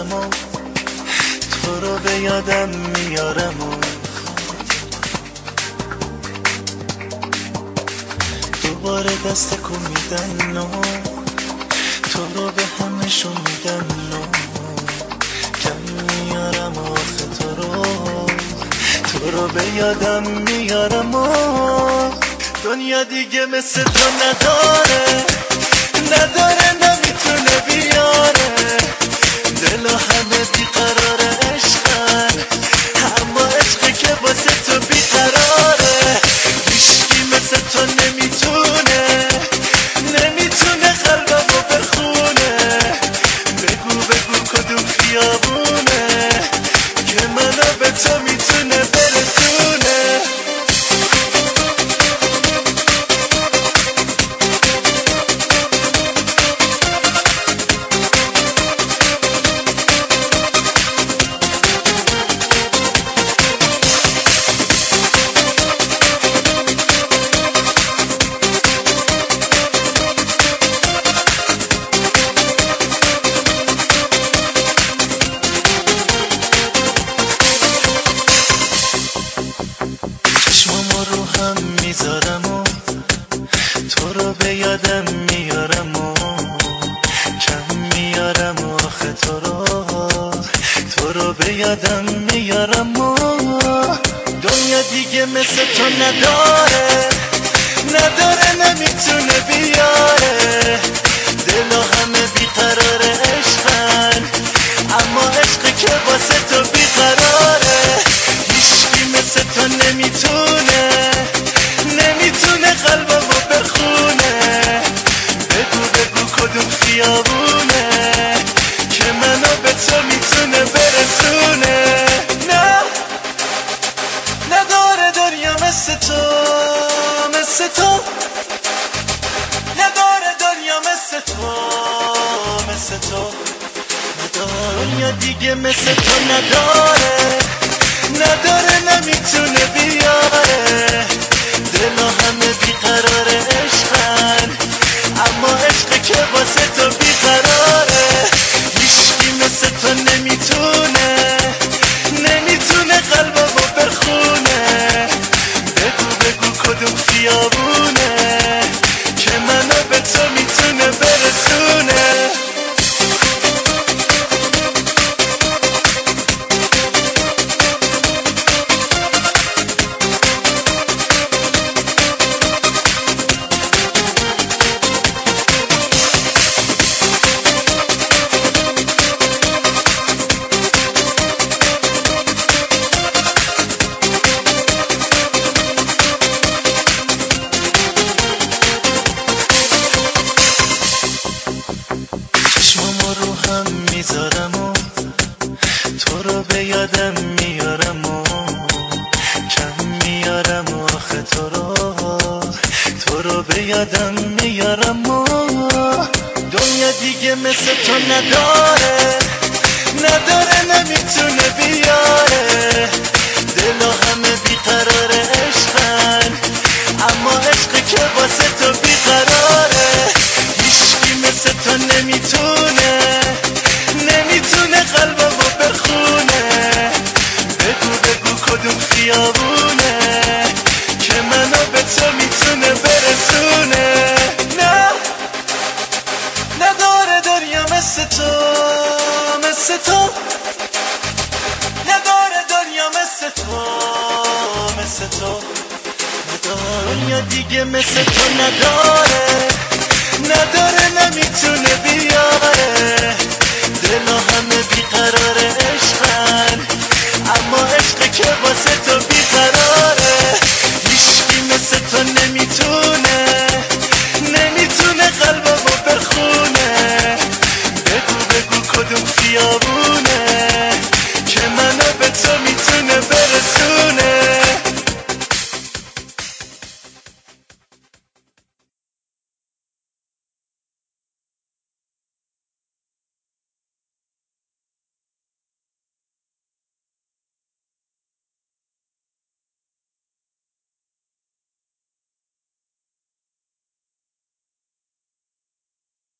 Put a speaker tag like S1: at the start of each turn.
S1: میذارم و تو رو به یادم میارم و دوباره دست کن میدن و تو رو به همشون میگم نو کم میارم آخه تو رو به یادم میارم و دنیا دیگه مثل تو نداره نمیتونه بیاره دلا همه بیقرار عشقن اما عشقی که واسه تو بیقراره هیچکی مثل تو نمیتونه قلبمو بخونه بگو کدوم خیابونه که منو به تو میتونه برسونه چشمامو رو هم میذارم و تو رو به یادم میارم و کم میارم آخه تو رو به یادم میارم و دنیا دیگه مثل تو نداره نمیتونه بیاره دلا همه بیقرار عشقن اما عشقی که واسه تو بیقراره هیچکی مثل تو نمیتونه قلبمو بخونه بگو کدوم خیابونه که منو به تو میتونه برسونه نه نداره دنیا مثل تو نداره دنیا مثل تو دنیا دیگه مثل تو نداره نمیتونه بیاره دلا همه بیقرار عشقن اما عشقی که واسه تو بیقراره هیچکی مثل تو نمیتونه قلبمو بخونه بگو کدوم خیابونه که منو به تو میتونه برسونه چشمامو رو هم میذارم و تو رو به یادم میارم و کم میارم آخه تو رو به یادم میارم و دنیا دیگه مثل تو نداره نمیتونه بیاره دلا همه بیقرار عشقن اما عشقی که واسه تو بیقراره هیچکی مثل تو نمیتونه قلبمو بخونه بگو کدوم خیابونه که منو به تو میتونه برسونه نه نداره دنیا مثل تو نداره دنیا مثل تو دنیا دیگه مثل تو نداره نمیتونه بیاره دلا همه بیقرار عشقن اما عشقی که واسه تو بیقراره هیچکی مثل تو نمیتونه قلبمو بخونه بگو کدوم خیابون